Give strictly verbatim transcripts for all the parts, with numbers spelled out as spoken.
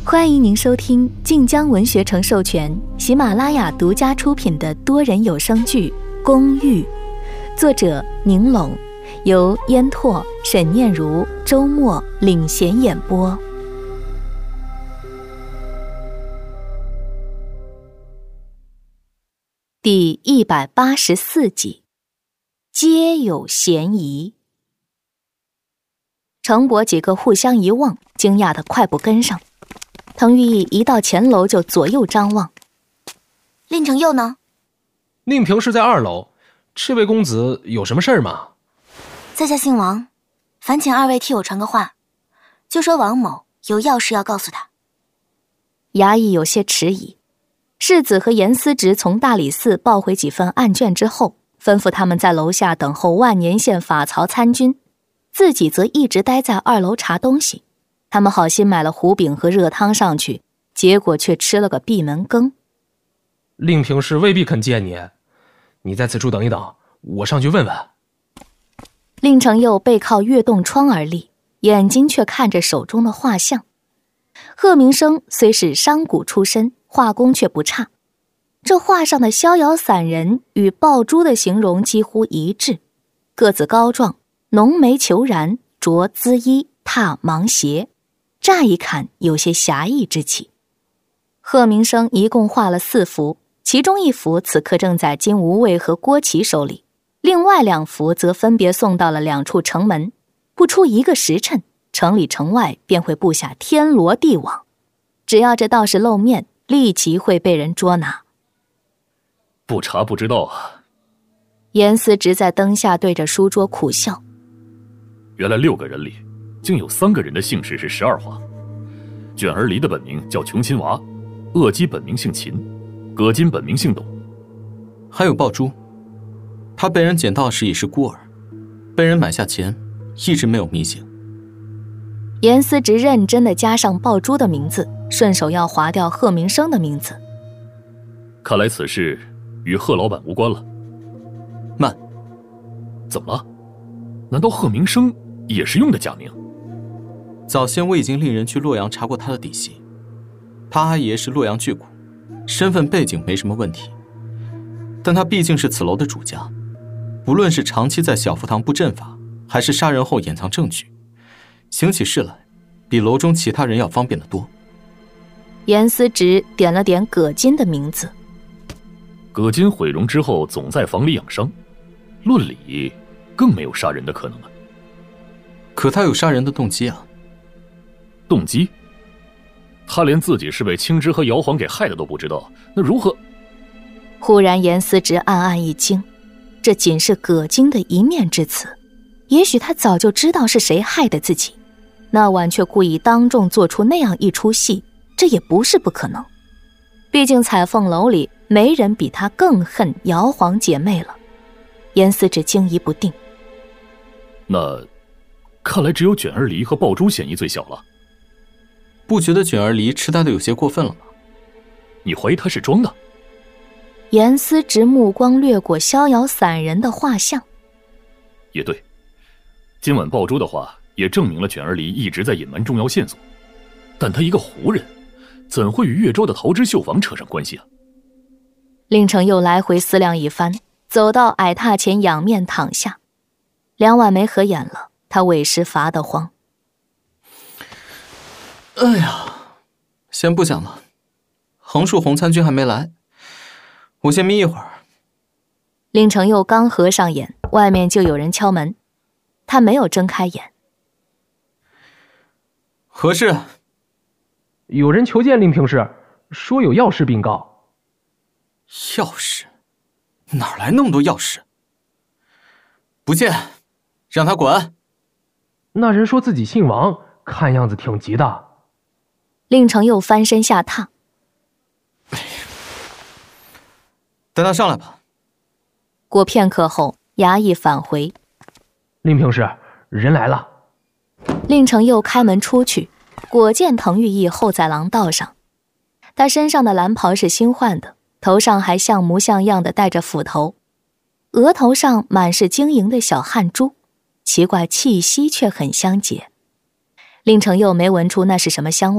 欢迎您收听晋江文学城授权、喜马拉雅独家出品的多人有声剧《公寓》，作者宁拢，由烟拓、沈念如、周末领衔演播。第一百八十四集，皆有嫌疑。程博几个互相一望，惊讶的快步跟上。滕玉义一到前楼就左右张望。 令程佑呢？ 宁平是在二楼，这位公子有什么事儿吗？ 在下姓王，烦请二位替我传个话，就说王某有要事要告诉他。 衙役有些迟疑。世子和严思直从大理寺抱回几份案卷之后，吩咐他们在楼下等候万年县法曹参军，自己则一直待在二楼查东西。他们好心买了糊饼和热汤上去，结果却吃了个闭门羹。 令平是未必肯见你，你在此处等一等，我上去问问。 令程佑背靠月洞窗而立，眼睛却看着手中的画像。贺明生虽是商贾出身，画工却不差。这画上的逍遥散人与鲍珠的形容几乎一致，个子高壮，浓眉虬髯，着缁衣，踏芒鞋，乍一看有些侠义之气。贺明生一共画了四幅，其中一幅此刻正在金无畏和郭琦手里，另外两幅则分别送到了两处城门。不出一个时辰，城里城外便会布下天罗地网，只要这道士露面，立即会被人捉拿。 不查不知道啊。 严思直在灯下对着书桌苦笑。 原来六个人里竟有三个人的姓氏是十二画。卷儿离的本名叫穷亲娃，鄂基本名姓秦，葛金本名姓董。 还有鲍珠，他被人捡到时已是孤儿，被人买下前一直没有迷醒。 严思直认真地加上鲍珠的名字，顺手要划掉贺明生的名字。 看来此事与贺老板无关了。 慢， 怎么了？难道贺明生也是用的假名？ 早先我已经令人去洛阳查过他的底细，他阿爷是洛阳巨贾，身份背景没什么问题，但他毕竟是此楼的主家，不论是长期在小福堂布阵法，还是杀人后掩藏证据，行起事来比楼中其他人要方便得多。 严思直点了点葛金的名字。 葛金毁容之后总在房里养伤，论理更没有杀人的可能了。 可他有杀人的动机啊。 动机？他连自己是被青枝和姚黄给害的都不知道，那如何？ 忽然严思直暗暗一惊，这仅是葛金的一面之词，也许他早就知道是谁害的自己，那晚却故意当众做出那样一出戏，这也不是不可能。毕竟彩凤楼里没人比他更恨姚黄姐妹了。严思直惊疑不定。 那看来只有卷儿离和鲍珠嫌疑最小了。 不觉得卷儿离痴呆的有些过分了吗？ 你怀疑他是装的？ 严思直目光掠过逍遥散人的画像。 也对，今晚鲍珠的话也证明了卷儿离一直在隐瞒重要线索，但他一个胡人，怎会与岳州的桃枝绣坊扯上关系啊？ 令程又来回思量一番，走到矮榻前仰面躺下，两晚没合眼了，他委实乏得慌。 哎呀，先不讲了，横竖红参军还没来，我先眯一会儿。 令程又刚合上眼，外面就有人敲门，他没有睁开眼。 何事？ 有人求见令平氏，说有要事禀告。 要事？哪来那么多要事？不见，让他滚。 那人说自己姓王，看样子挺急的。 令程又翻身下榻。 带他上来吧。 过片刻后，衙役返回。 令平氏，人来了。 令程又开门出去，果见滕玉义候在廊道上。他身上的蓝袍是新换的，头上还像模像样的戴着斧头，额头上满是晶莹的小汗珠，奇怪气息却很相洁。令程又没闻出那是什么香味儿，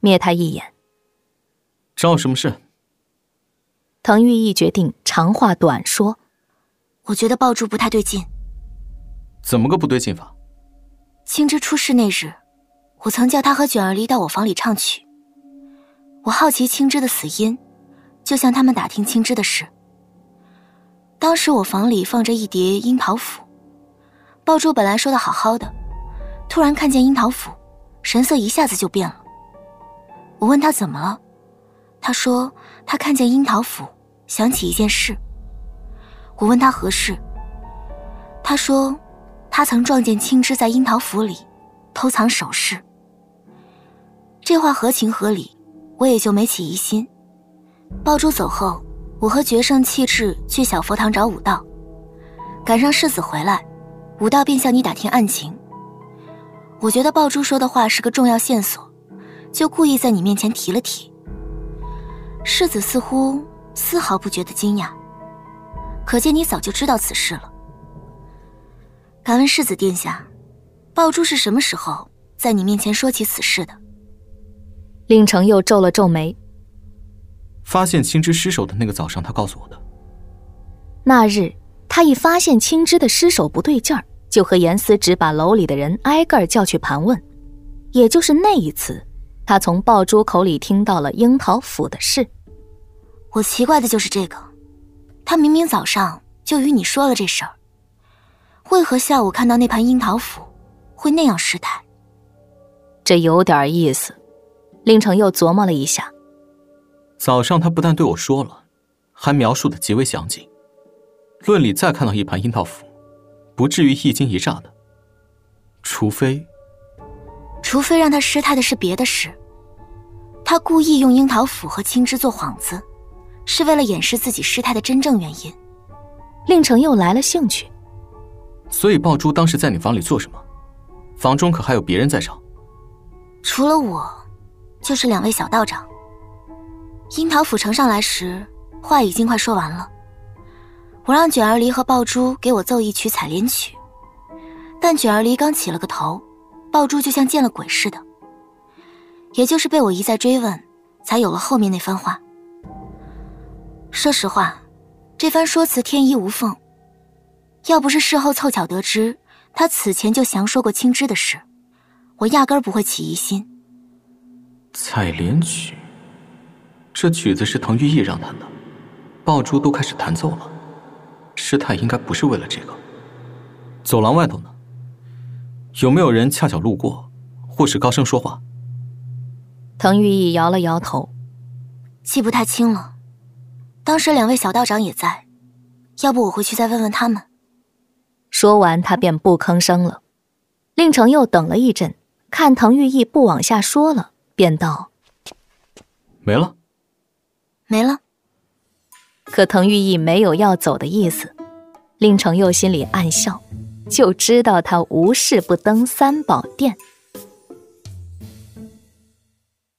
瞥他一眼。 找我什么事？ 滕玉义决定长话短说。 我觉得爆珠不太对劲。 怎么个不对劲法？ 青枝出事那日，我曾叫他和卷儿离到我房里唱曲。我好奇青枝的死因，就向他们打听青枝的事。当时我房里放着一叠樱桃符，爆珠本来说的好好的，突然看见樱桃符，神色一下子就变了。我问他怎么了，他说他看见樱桃符，想起一件事。我问他何事，他说他曾撞见青枝在樱桃府里偷藏首饰。这话合情合理，我也就没起疑心。爆珠走后，我和决胜弃智去小佛堂找武道，赶上世子回来，武道便向你打听案情。我觉得爆珠说的话是个重要线索，就故意在你面前提了提。世子似乎丝毫不觉得惊讶，可见你早就知道此事了。敢问世子殿下，爆珠是什么时候在你面前说起此事的？ 令程又皱了皱眉。 发现青枝尸首的那个早上，他告诉我的。 那日他一发现青枝的尸首不对劲儿，就和严思直把楼里的人挨个叫去盘问。也就是那一次，他从爆珠口里听到了樱桃府的事。 我奇怪的就是这个，他明明早上就与你说了这事儿，为何下午看到那盘樱桃府会那样失态？ 这有点意思。令程又琢磨了一下。 早上他不但对我说了，还描述的极为详尽。论理再看到一盘樱桃符，不至于一惊一乍的。除非除非让他失态的是别的事。他故意用樱桃符和青枝做幌子，是为了掩饰自己失态的真正原因。 令程又来了兴趣。 所以爆珠当时在你房里做什么？房中可还有别人在场？ 除了我，就是两位小道长。樱桃府呈上来时，话已经快说完了。我让卷儿离和爆珠给我奏一曲采莲曲，但卷儿离刚起了个头，爆珠就像见了鬼似的。也就是被我一再追问，才有了后面那番话。说实话，这番说辞天衣无缝。要不是事后凑巧得知他此前就详说过青枝的事，我压根儿不会起疑心。 采莲曲，这曲子是滕玉义让弹的，爆珠都开始弹奏了，师太应该不是为了这个。走廊外头呢？有没有人恰巧路过，或是高声说话？ 滕玉义摇了摇头。 记不太清了，当时两位小道长也在，要不我回去再问问他们。 说完他便不吭声了。令程又等了一阵，看滕玉义不往下说了，便道： 没了。 没了。 可滕玉义没有要走的意思。令程又心里暗笑，就知道他无事不登三宝殿。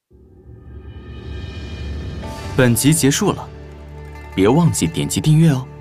本集结束了，别忘记点击订阅哦。